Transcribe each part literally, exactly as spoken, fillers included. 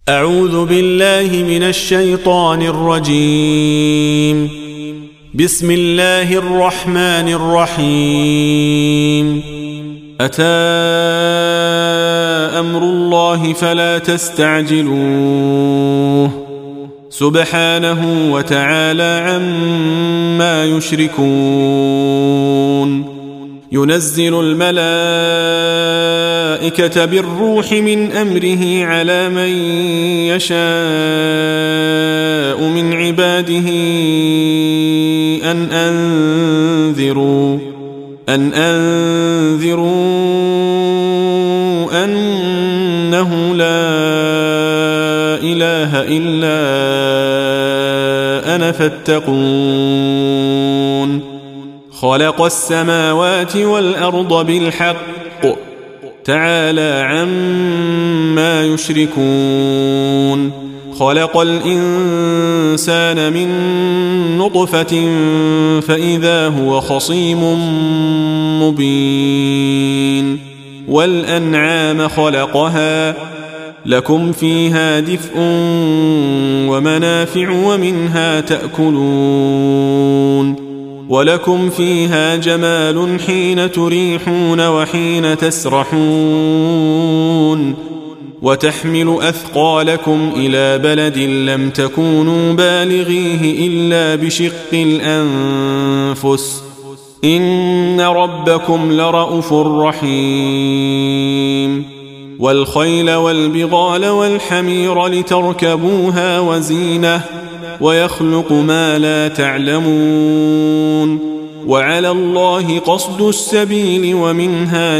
أعوذ بالله من الشيطان الرجيم. بسم الله الرحمن الرحيم. أتى أمر الله فلا تستعجلوه سبحانه وتعالى عما يشركون. ينزل الملائكة بالروح من أمره على من يشاء من عباده أن أنذروا أن أنذروا أنه لا إله إلا أنا فاتقون. خلق السماوات والأرض بالحق تعالى عما يشركون. خلق الإنسان من نطفة فإذا هو خصيم مبين. والأنعام خلقها لكم فيها دفء ومنافع ومنها تأكلون. ولكم فيها جمال حين تريحون وحين تسرحون. وتحمل أثقالكم إلى بلد لم تكونوا بالغيه إلا بشق الأنفس إن ربكم لرءوف رحيم. والخيل والبغال والحمير لتركبوها وزينة ويخلق ما لا تعلمون. وعلى الله قصد السبيل ومنها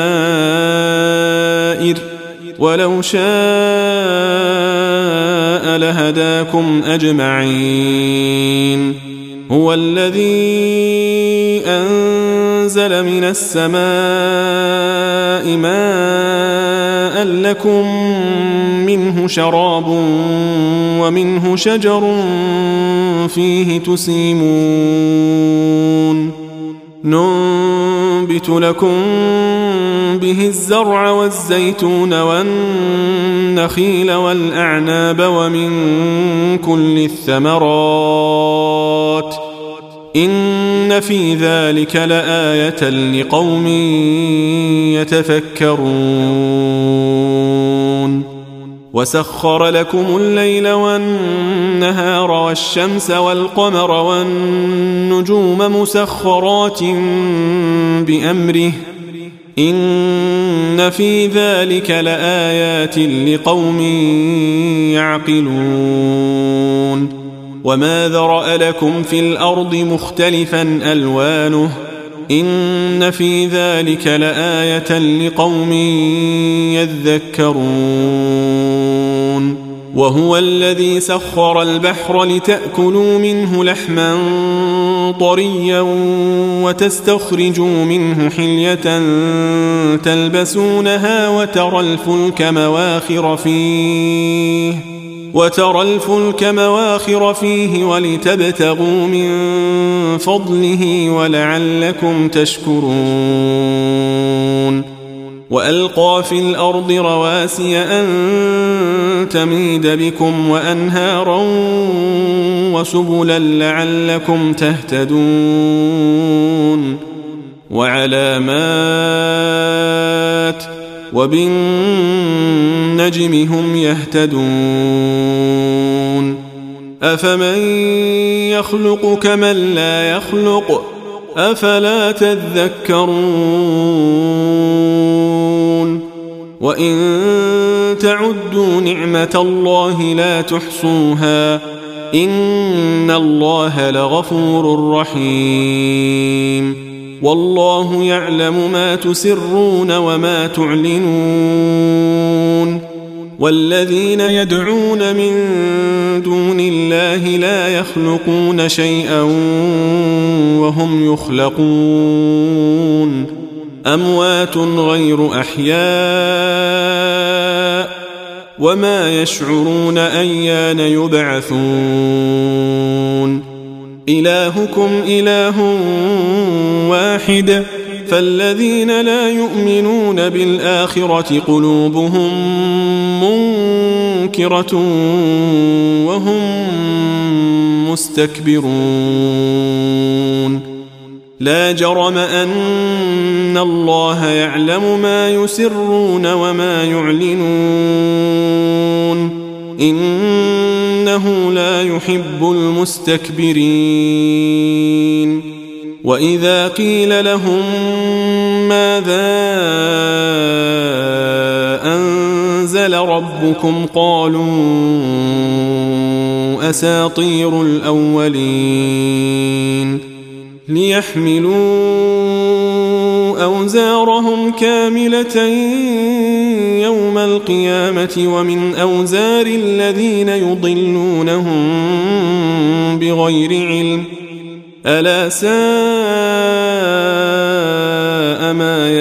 جائر ولو شاء لهداكم أجمعين. هو الذي أنزل من السماء ماء لكم منه شراب ومنه شجر فيه تسيمون. ننبت لكم به الزرع والزيتون والنخيل والأعناب ومن كل الثمرات إن في ذلك لآية لقوم يتفكرون. وسخر لكم الليل والنهار والشمس والقمر والنجوم مسخرات بأمره إن في ذلك لآيات لقوم يعقلون. وما ذرأ لكم في الأرض مختلفا ألوانه إن في ذلك لآية لقوم يذكرون. وهو الذي سخر البحر لتأكلوا منه لحما طريا وتستخرجوا منه حلية تلبسونها وترى الفلك مواخر فيه وترى الفلك مواخر فيه ولتبتغوا من فضله ولعلكم تشكرون. وألقى في الأرض رواسي أن تميد بكم وأنهارا وسبلا لعلكم تهتدون. وعلامات وبالنجم هم يهتدون. أفمن يخلق كمن لا يخلق أفلا تذكرون. وإن تعدوا نعمة الله لا تحصوها إن الله لغفور رحيم. والله يعلم ما تسرون وما تعلنون. والذين يدعون من دون الله لا يخلقون شيئا وهم يخلقون. أموات غير أحياء وما يشعرون أيان يبعثون. إلهكم إله واحد فالذين لا يؤمنون بالآخرة قلوبهم منكرة وهم مستكبرون لا جرم أن الله يعلم ما يسرون وما يعلنون إنه لا يحب المستكبرين وإذا قيل لهم ماذا أنزل ربكم قالوا أساطير الأولين ليحملوا أوزارهم كاملة يوم القيامة ومن أوزار الذين يضلونهم بغير علم ألا ساء ما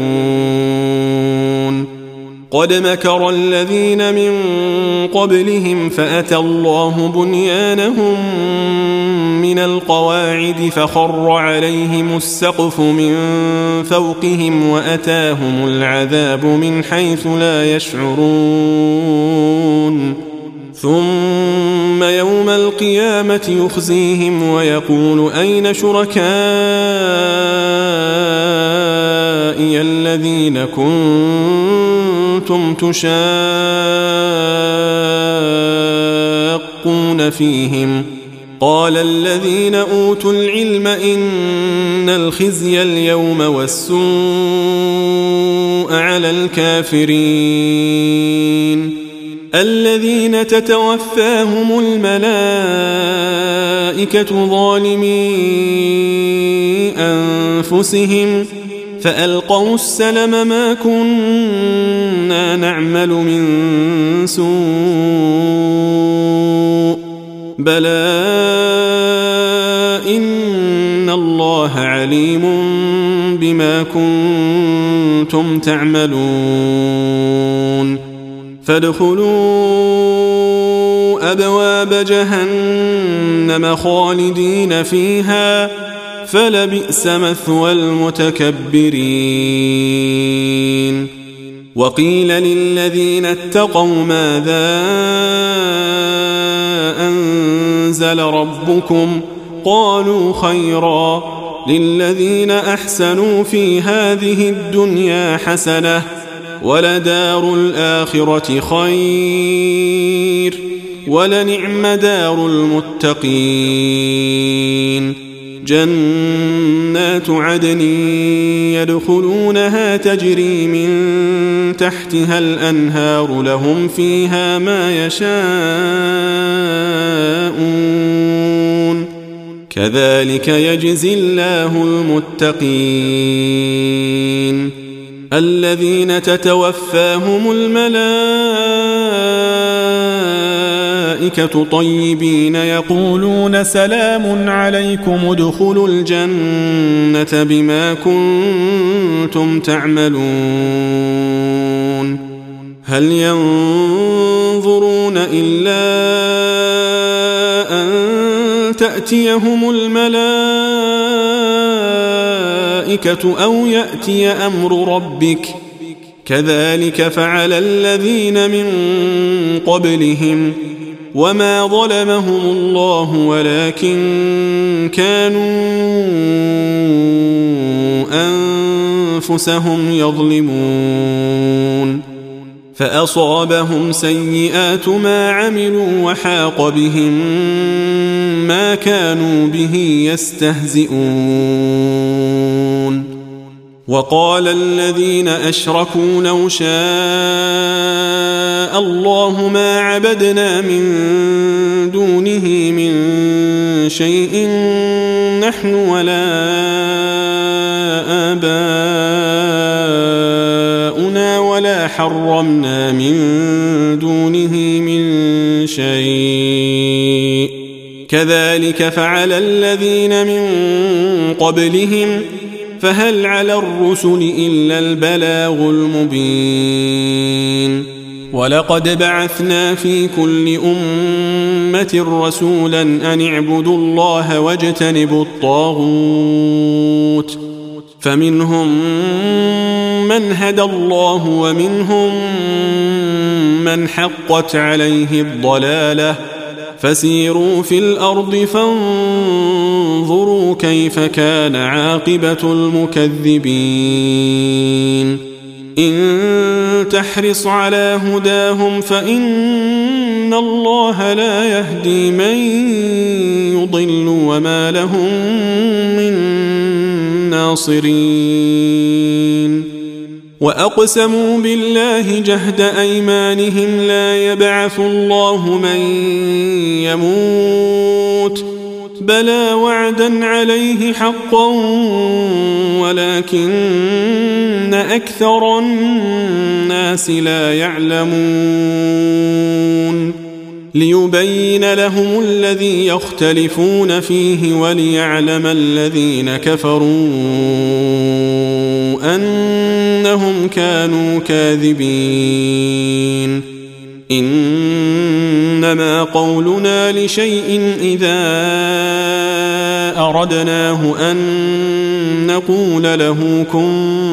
يزرون قد مكر الذين من قبلهم فأتى الله بنيانهم من القواعد فخر عليهم السقف من فوقهم وأتاهم العذاب من حيث لا يشعرون ثم يوم القيامة يخزيهم ويقول أين شركائي الذين كنتم تشاقون فيهم قال الذين أوتوا العلم إن الخزي اليوم والسوء على الكافرين الذين تتوفاهم الملائكة ظالمي أنفسهم فألقوا السلم ما كنا نعمل من سوء بلى إن الله عليم بما كنتم تعملون فادخلوا أبواب جهنم خالدين فيها فلبئس مثوى المتكبرين وقيل للذين اتقوا ماذا أنزل ربكم قالوا خيرا للذين أحسنوا في هذه الدنيا حسنة ولدار الآخرة خير ولنعم دار المتقين جنات عدن يدخلونها تجري من تحتها الأنهار لهم فيها ما يشاءون كذلك يجزي الله المتقين الذين تتوفاهم الملائكة طيبين يقولون سلام عليكم ادخلوا الجنة بما كنتم تعملون هل ينظرون إلا أن تأتيهم الملائكة أو يأتي أمر ربك كذلك فعل الذين من قبلهم وما ظلمهم الله ولكن كانوا أنفسهم يظلمون فأصابهم سيئات ما عملوا وحاق بهم ما كانوا به يستهزئون وقال الذين أشركوا لو شاء الله ما عبدنا من دونه من شيء نحن ولا آباؤنا ولا حرمنا من دونه من شيء كذلك فعل الذين من قبلهم فهل على الرسل إلا البلاغ المبين ولقد بعثنا في كل أمة رسولا أن اعبدوا الله واجتنبوا الطاغوت فمنهم من هدى الله ومنهم من حقت عليه الضلالة فسيروا في الأرض فانظروا كيف كان عاقبة المكذبين إن تحرص على هداهم فإن الله لا يهدي من يضل وما لهم من ناصرين وأقسموا بالله جهد أيمانهم لا يبعث الله من يموت بلى وعدا عليه حقا ولكن أكثر الناس لا يعلمون ليبين لهم الذي يختلفون فيه وليعلم الذين كفروا أنهم كانوا كاذبين إنما قولنا لشيء إذا أردناه أن نقول له كن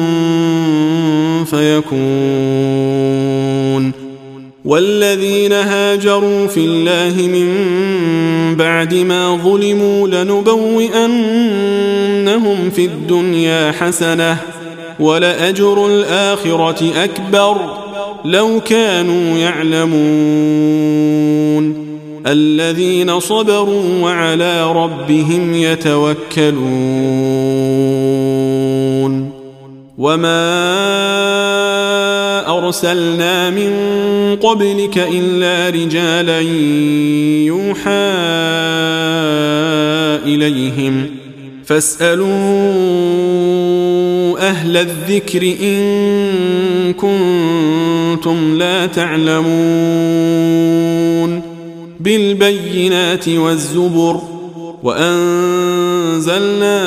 فيكون والذين هاجروا في الله من بعد ما ظلموا لنبوئنهم في الدنيا حسنة ولأجر الآخرة أكبر لو كانوا يعلمون الذين صبروا وعلى ربهم يتوكلون وما أرسلنا من قبلك إلا رجالا يوحى إليهم فاسألوا أهل الذكر إن كنتم لا تعلمون بالبينات والزبر وأنزلنا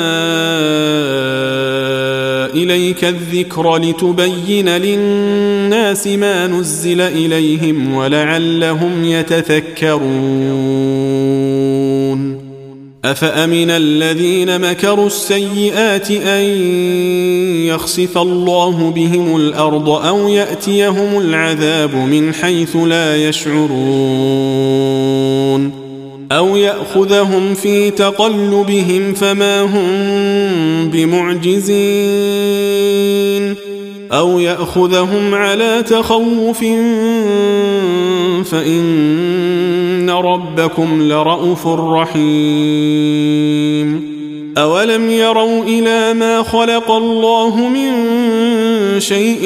إليك الذكر لتبين للناس ما نزل إليهم ولعلهم يتذكرون أفأمن الذين مكروا السيئات أن يخسف الله بهم الأرض أو يأتيهم العذاب من حيث لا يشعرون أو يأخذهم في تقلبهم فما هم بمعجزين أو يأخذهم على تخوف فإن ربكم لرءوف رحيم أولم يروا إلى ما خلق الله من شيء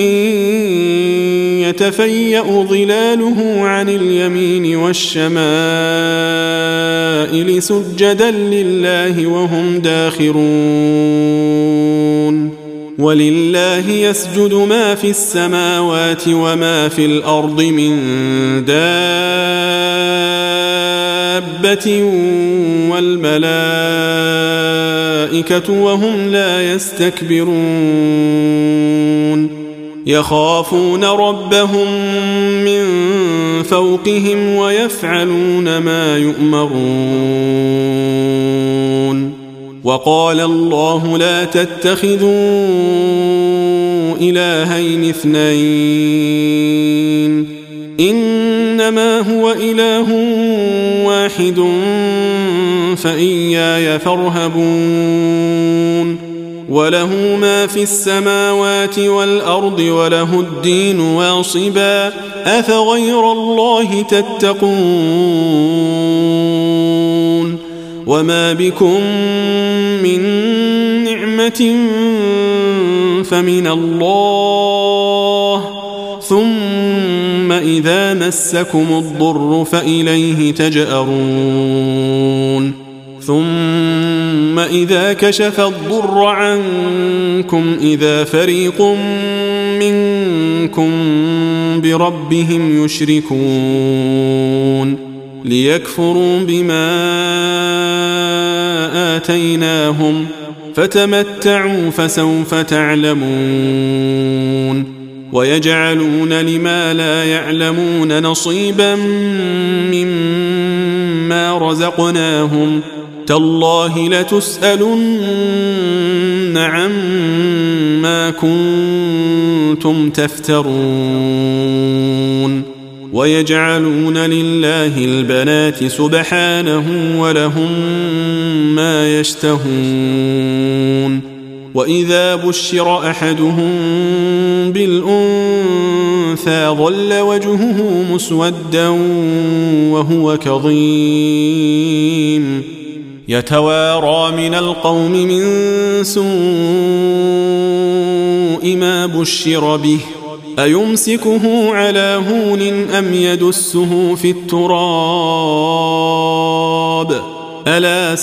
يتفيأ ظلاله عن اليمين والشمائل سجدا لله وهم داخرون ولله يسجد ما في السماوات وما في الأرض من دابة والملائكة وهم لا يستكبرون يخافون ربهم من فوقهم ويفعلون ما يؤمرون وقال الله لا تتخذوا إلهين اثنين إنما هو إله واحد فإياي فارهبون وله ما في السماوات والأرض وله الدين واصبا أفغير الله تتقون وما بكم من نعمة فمن الله ثم إذا مسكم الضر فإليه تجأرون ثم إذا كشف الضر عنكم إذا فريق منكم بربهم يشركون ليكفروا بما آتيناهم فتمتعوا فسوف تعلمون ويجعلون لما لا يعلمون نصيبا مما رزقناهم تالله لتسألن عما كنتم تفترون ويجعلون لله البنات سبحانه ولهم ما يشتهون وإذا بشر أحدهم بالأنثى ظل وجهه مسودا وهو كظيم يتوارى من القوم من سوء ما بشر به أيمسكه على هون أم يدسه في التراب ألا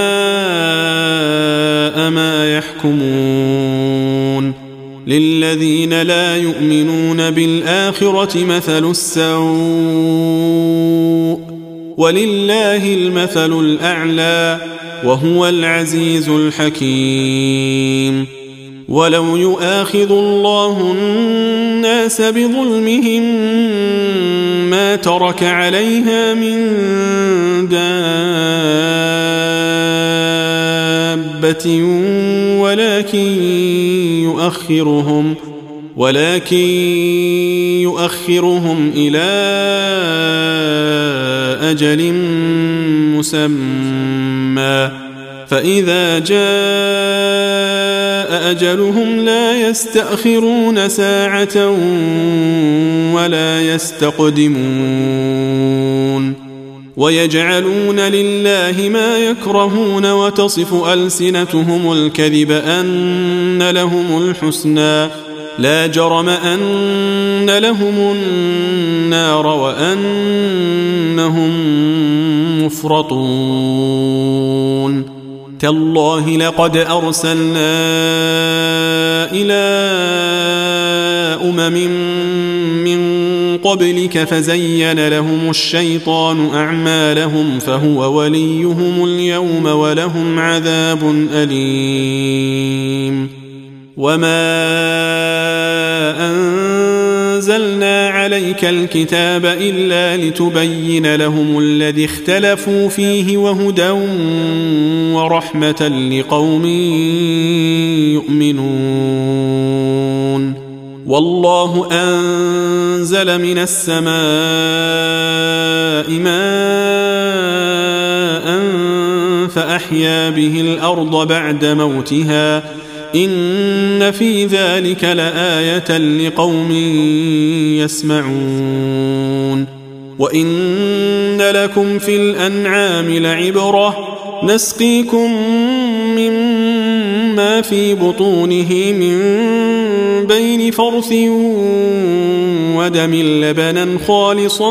ساء ما يحكمون للذين لا يؤمنون بالآخرة مثل السوء ولله المثل الأعلى وهو العزيز الحكيم ولو يؤاخذ الله الناس بظلمهم ما ترك عليها من دابة ولكن يؤخرهم ولكن يؤخرهم إلى أجل مسمى فإذا جاء أجلهم لا يستأخرون ساعة ولا يستقدمون ويجعلون لله ما يكرهون وتصف ألسنتهم الكذب أن لهم الحسنى لا جرم أن لهم النار وأنهم مفرطون تالله لقد أرسلنا إلى أمم من قبلك فزين لهم الشيطان أعمالهم فهو وليهم اليوم ولهم عذاب أليم وما أنزلنا عليك الكتاب إلا لتبين لهم الذي اختلفوا فيه وهدى ورحمة لقوم يؤمنون والله أنزل من السماء ماء فأحيا به الأرض بعد موتها إن في ذلك لآية لقوم يسمعون وإن لكم في الأنعام لعبرة نسقيكم مما في بطونه من بين فرث ودم لبنا خالصا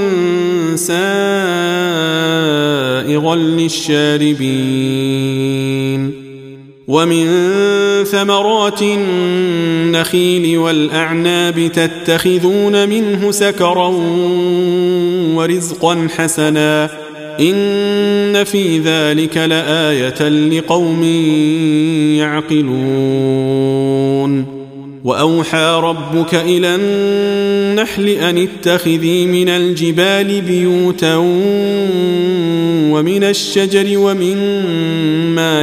سائغا للشاربين ومن ثمرات النخيل والأعناب تتخذون منه سكرا ورزقا حسنا إن في ذلك لآية لقوم يعقلون وأوحى ربك إلى النحل أن اتخذي من الجبال بيوتا ومن الشجر ومما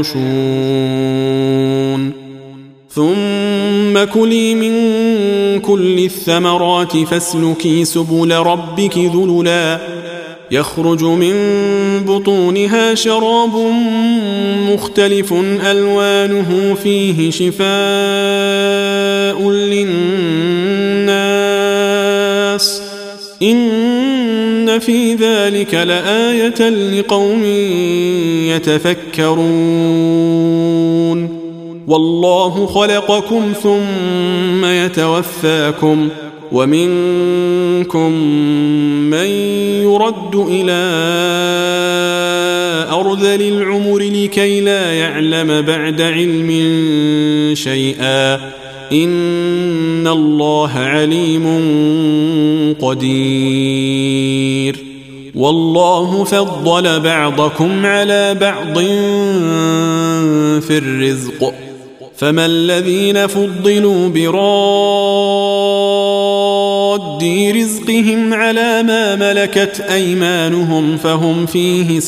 يعرشون ثم كلي من كل الثمرات فاسلكي سبل ربك ذللا يخرج من بطونها شراب مختلف ألوانه فيه شفاء للناس إن في ذلك لآية لقوم يتفكرون والله خلقكم ثم يتوفاكم ومنكم من يرد إلى أرذل العمر لكي لا يعلم بعد علم شيئا إن الله عليم قدير والله فضل بعضكم على بعض في الرزق فما الذين فضلوا براد رزقهم على ما ملكت أيمانهم فهم فيه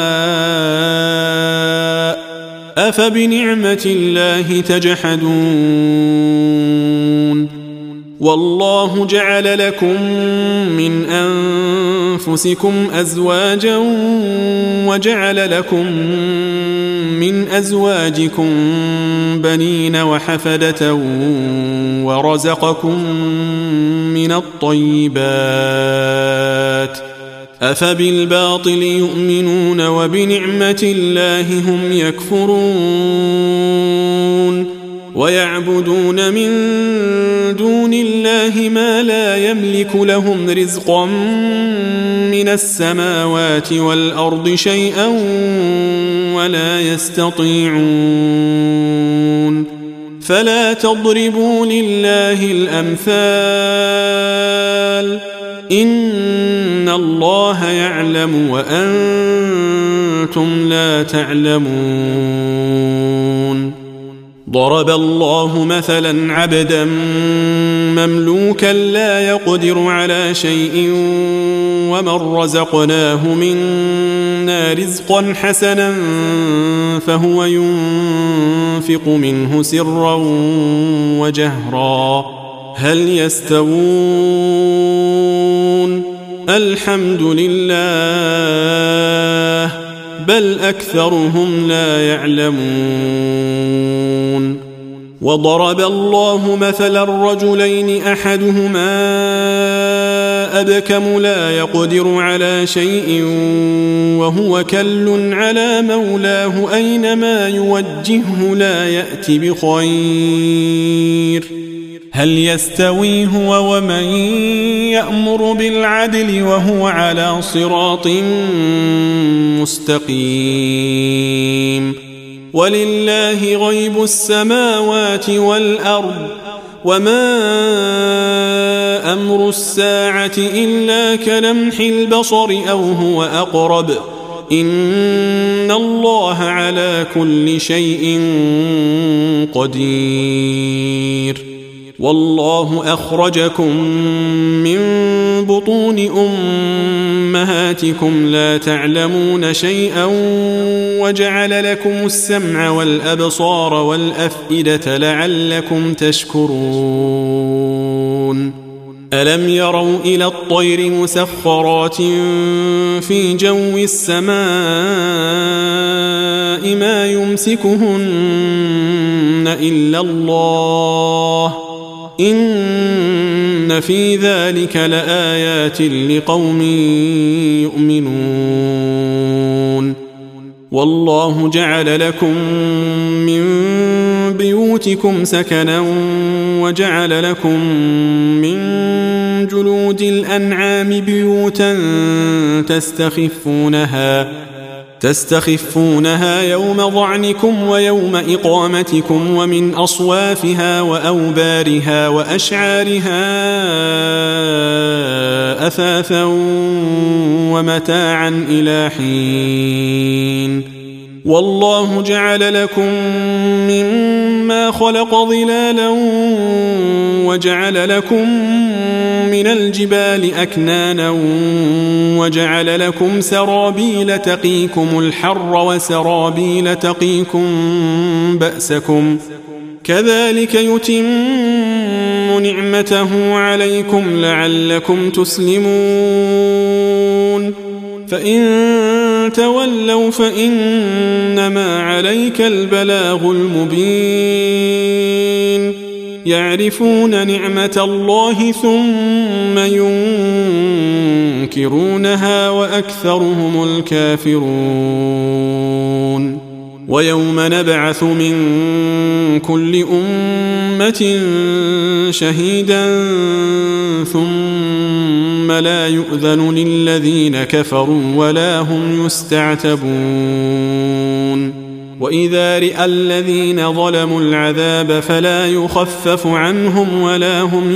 سواء أفبنعمة الله تجحدون والله جعل لكم من أنفسكم أزواجا وجعل لكم من أزواجكم بنين وحفدة ورزقكم من الطيبات أفبالباطل يؤمنون وبنعمة الله هم يكفرون ويعبدون من دون الله ما لا يملك لهم رزقا من السماوات والأرض شيئا ولا يستطيعون فلا تضربوا لله الأمثال إن الله يعلم وأنتم لا تعلمون ضرب الله مثلا عبدا مملوكا لا يقدر على شيء ومن رزقناه منا رزقا حسنا فهو ينفق منه سرا وجهرا هل يستوون الحمد لله بل أكثرهم لا يعلمون وضرب الله مثلا رجلين أحدهما أبكم لا يقدر على شيء وهو كل على مولاه أينما يوجهه لا يأتي بخير هل يستوي هو ومن يأمر بالعدل وهو على صراط مستقيم ولله غيب السماوات والأرض وما أمر الساعة إلا كلمح البصر أو هو أقرب إن الله على كل شيء قدير والله أخرجكم من بطون أمهاتكم لا تعلمون شيئا وجعل لكم السمع والأبصار والأفئدة لعلكم تشكرون ألم يروا إلى الطير مسخرات في جو السماء ما يمسكهن إلا الله إن في ذلك لآيات لقوم يؤمنون والله جعل لكم من بيوتكم سكنا وجعل لكم من جلود الأنعام بيوتا تستخفونها تستخفونها يوم ظعنكم ويوم إقامتكم ومن أصوافها وأوبارها وأشعارها أثاثا ومتاعا إلى حين والله جعل لكم مما خلق ظلالا وجعل لكم من الجبال أكنانا وجعل لكم سرابيل تقيكم الحر وسرابيل تقيكم بأسكم كذلك يتم نعمته عليكم لعلكم تسلمون فإن تولوا فإنما عليك البلاغ المبين يعرفون نعمة الله ثم ينكرونها وأكثرهم الكافرون ويوم نبعث من كل أمة شهيدا ثم لا يؤذن للذين كفروا ولا هم يستعتبون وإذا رأى الذين ظلموا العذاب فلا يخفف عنهم ولا هم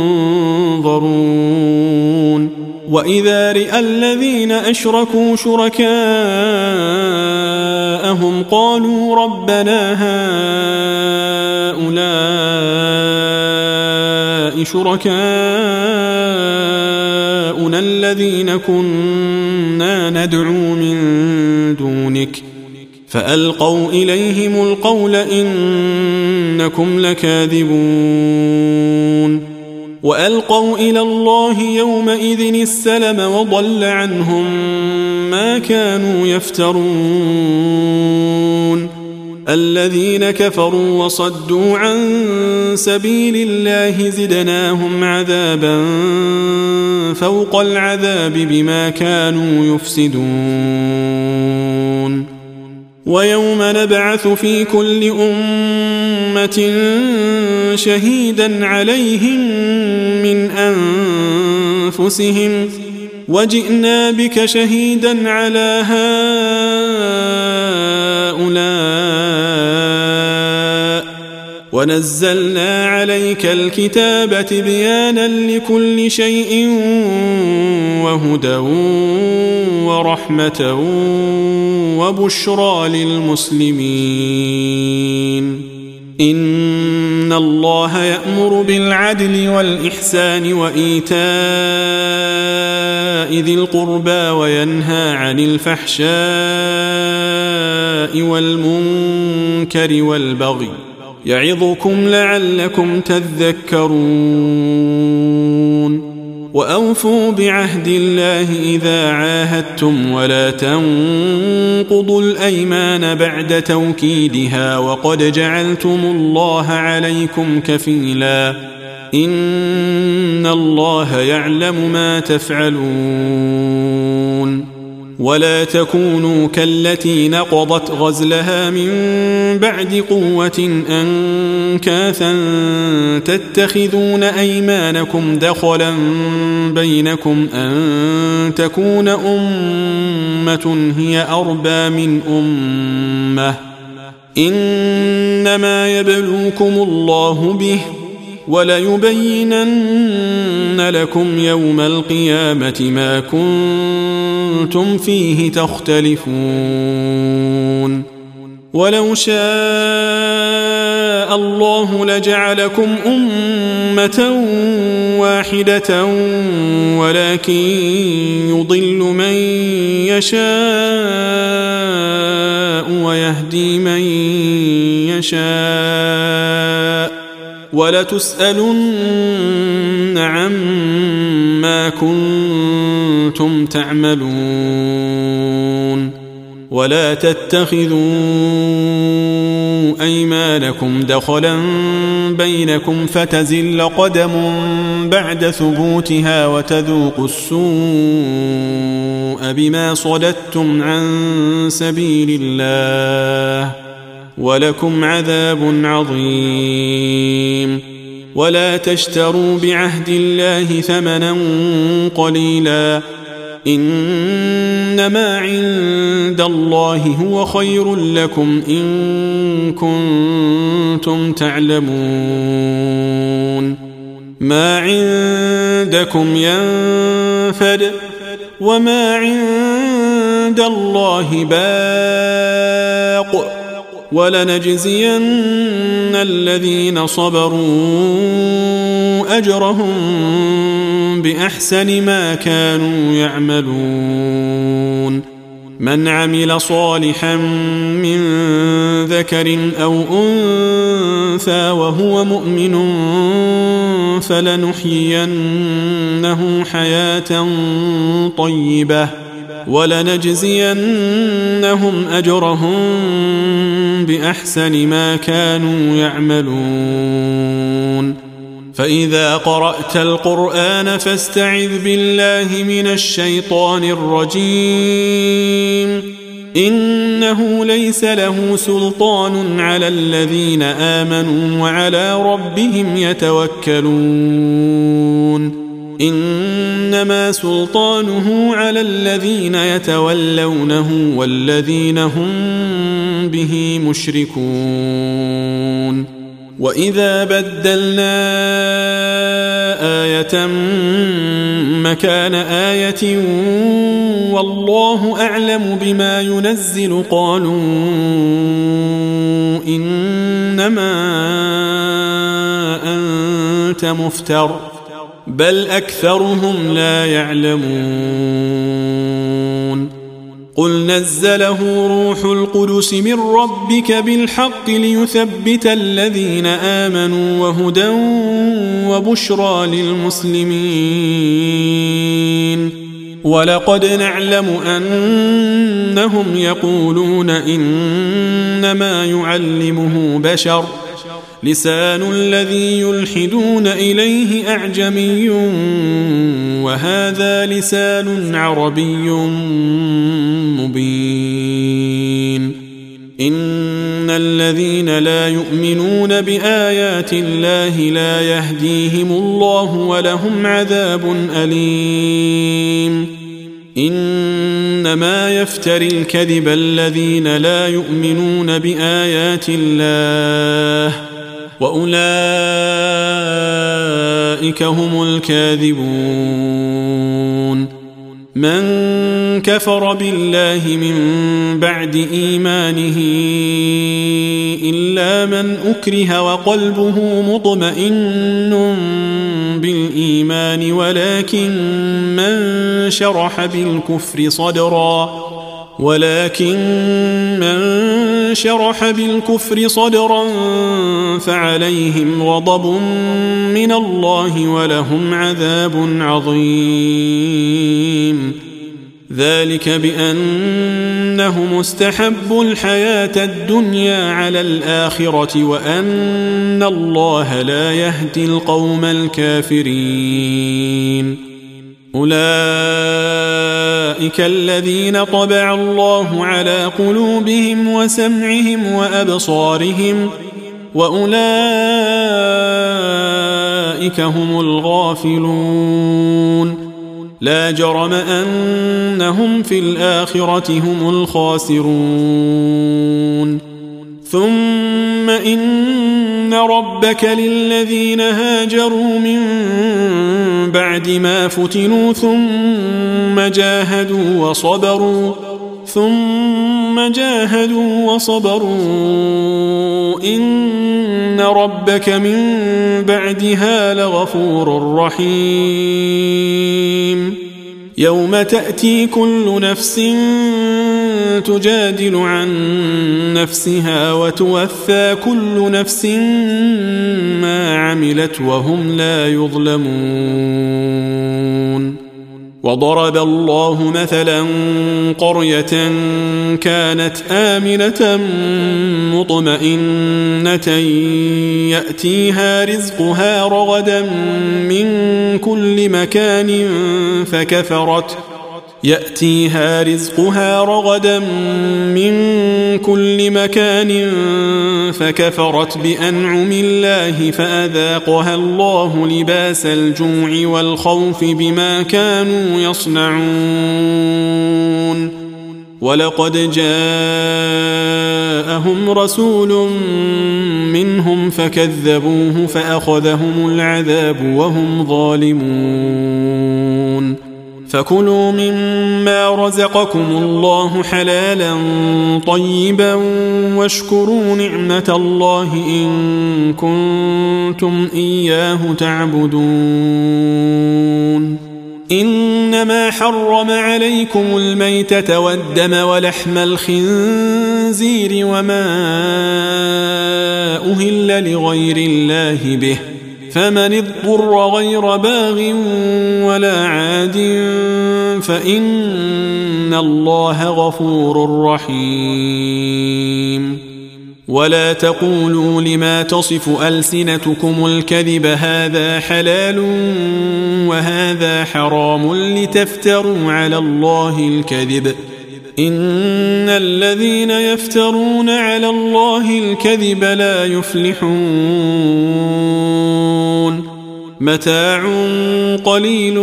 ينظرون وإذا رأى الذين أشركوا شركاءهم قالوا ربنا هؤلاء شركاؤنا الذين كنا ندعو من دونك فألقوا إليهم القول إنكم لكاذبون وألقوا إلى الله يومئذ السلم وضل عنهم ما كانوا يفترون الذين كفروا وصدوا عن سبيل الله زدناهم عذابا فوق العذاب بما كانوا يفسدون ويوم نبعث في كل أمة شهيدا عليهم من أنفسهم وجئنا بك شهيدا على هؤلاء ونزلنا عليك الكتاب تبيانا لكل شيء وهدى ورحمة وبشرى للمسلمين إن الله يأمر بالعدل والإحسان وإيتاء ذي القربى وينهى عن الفحشاء والمنكر والبغي يعظكم لعلكم تذكرون وأوفوا بعهد الله إذا عاهدتم ولا تنقضوا الأيمان بعد توكيدها وقد جعلتم الله عليكم كفيلا إن الله يعلم ما تفعلون ولا تكونوا كالتي نقضت غزلها من بعد قوة أنكاثا تتخذون أيمانكم دخلا بينكم أن تكون أمة هي أربى من أمة إنما يبلوكم الله به وليبينن لكم يوم القيامة ما كنتم فيه تختلفون ولو شاء الله لجعلكم أمة واحدة ولكن يضل من يشاء ويهدي من يشاء ولتسألن عما كنتم تعملون ولا تتخذوا أيمانكم دخلا بينكم فتزل قدم بعد ثبوتها وتذوقوا السوء بما صددتم عن سبيل الله ولكم عذاب عظيم ولا تشتروا بعهد الله ثمنا قليلا إنما عند الله هو خير لكم إن كنتم تعلمون ما عندكم ينفد وما عند الله باق ولنجزين الذين صبروا أجرهم بأحسن ما كانوا يعملون من عمل صالحا من ذكر أو أنثى وهو مؤمن فلنحيينه حياة طيبة ولنجزينهم أجرهم بأحسن ما كانوا يعملون فإذا قرأت القرآن فاستعذ بالله من الشيطان الرجيم إنه ليس له سلطان على الذين آمنوا وعلى ربهم يتوكلون إنما سلطانه على الذين يتولونه والذين هم به مشركون وإذا بدلنا آية مكان آية والله أعلم بما ينزل قالوا إنما أنت مفتر بل أكثرهم لا يعلمون قل نزله روح القدس من ربك بالحق ليثبت الذين آمنوا وهدى وبشرى للمسلمين ولقد نعلم أنهم يقولون إنما يعلمه بشر لسان الذي يلحدون إليه أعجمي وهذا لسان عربي مبين إن الذين لا يؤمنون بآيات الله لا يهديهم الله ولهم عذاب أليم إنما يفتري الكذب الذين لا يؤمنون بآيات الله وأولئك هم الكاذبون من كفر بالله من بعد إيمانه إلا من أكره وقلبه مطمئن بالإيمان ولكن من شرح بالكفر صدرا ولكن من شرح بالكفر صدرا فعليهم غضب من الله ولهم عذاب عظيم ذلك بأنهم استحبوا الحياة الدنيا على الآخرة وأن الله لا يهدي القوم الكافرين أولئك الذين طبع الله على قلوبهم وسمعهم وأبصارهم وأولئك هم الغافلون لا جرم أنهم في الآخرة هم الخاسرون ثم إن ربك للذين هاجروا من بعد ما فتنوا ثم جاهدوا وصبروا ثم جاهدوا وصبروا إن ربك من بعدها لغفور رحيم يوم تأتي كل نفس تجادل عن نفسها وتوفى كل نفس ما عملت وهم لا يظلمون وضرب الله مثلا قرية كانت آمنة مطمئنة يأتيها رزقها رغدا من كل مكان فكفرت يأتيها رزقها رغدا من كل مكان فكفرت بأنعم الله فأذاقها الله لباس الجوع والخوف بما كانوا يصنعون ولقد جاءهم رسول منهم فكذبوه فأخذهم العذاب وهم ظالمون فكلوا مما رزقكم الله حلالا طيبا واشكروا نعمة الله إن كنتم إياه تعبدون إنما حرم عليكم الميتة والدم ولحم الخنزير وما أهل لغير الله به فمن اضطر غير باغ ولا عاد فإن الله غفور رحيم ولا تقولوا لما تصف ألسنتكم الكذب هذا حلال وهذا حرام لتفتروا على الله الكذب إن الذين يفترون على الله الكذب لا يفلحون متاع قليل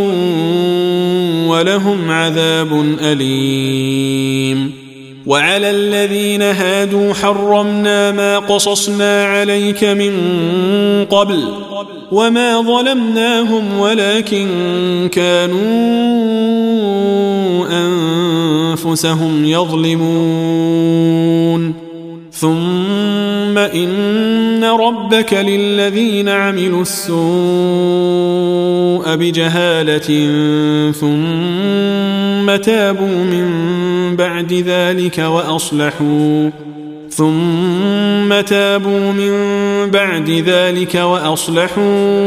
ولهم عذاب أليم وعلى الذين هادوا حرمنا ما قصصنا عليك من قبل وما ظلمناهم ولكن كانوا أنفسهم يظلمون ثم إن ربك للذين عملوا السوء بجهالة ثم ثم تابوا من بعد ذلك وأصلحوا ثم تابوا من بعد ذلك وأصلحوا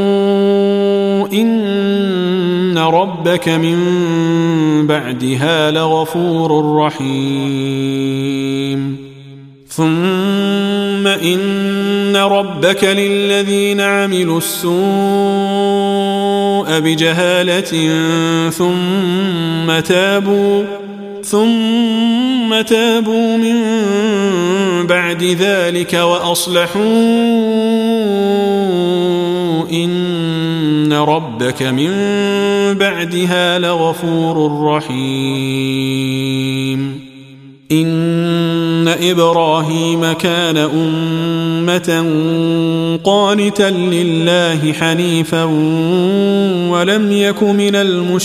إن ربك من بعدها لغفور رحيم ثم إن ربك للذين عملوا السوء بجهالة ثم تابوا ثم تابوا من بعد ذلك وأصلحوا إن ربك من بعدها لغفور رحيم إن إبراهيم كان أمة قانتا لله حنيفا ولم يك من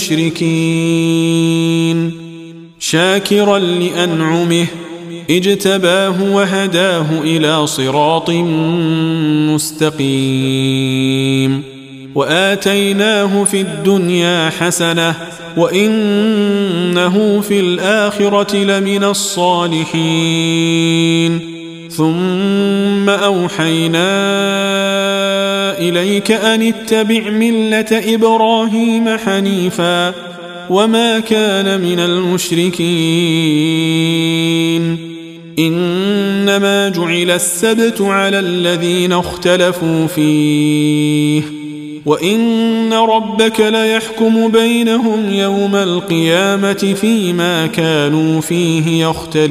المشركين شاكرا لأنعمه اجتباه وهداه إلى صراط مستقيم وآتيناه في الدنيا حسنة وإنه في الآخرة لمن الصالحين ثم أوحينا إليك أن اتبع ملة إبراهيم حنيفا وما كان من المشركين إنما جعل السبت على الذين اختلفوا فيه وإن ربك ليحكم بينهم يوم القيامة فيما كانوا فيه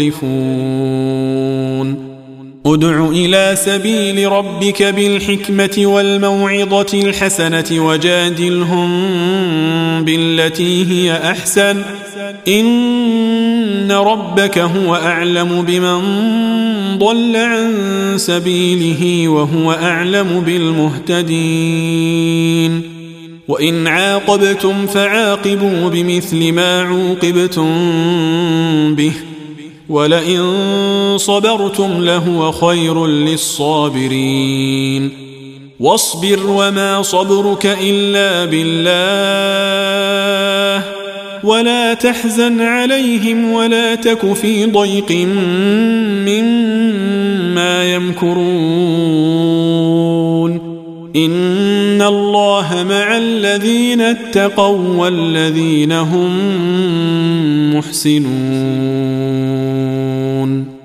يختلفون ادع إلى سبيل ربك بالحكمة والموعظة الحسنة وجادلهم بالتي هي أحسن إن ربك هو أعلم بمن ضل عن سبيله وهو أعلم بالمهتدين وإن عاقبتم فعاقبوا بمثل ما عوقبتم به ولئن صبرتم لهو خير للصابرين واصبر وما صبرك إلا بالله ولا تحزن عليهم ولا تك في ضيق مما يمكرون إن الله مع الذين اتقوا والذين هم محسنون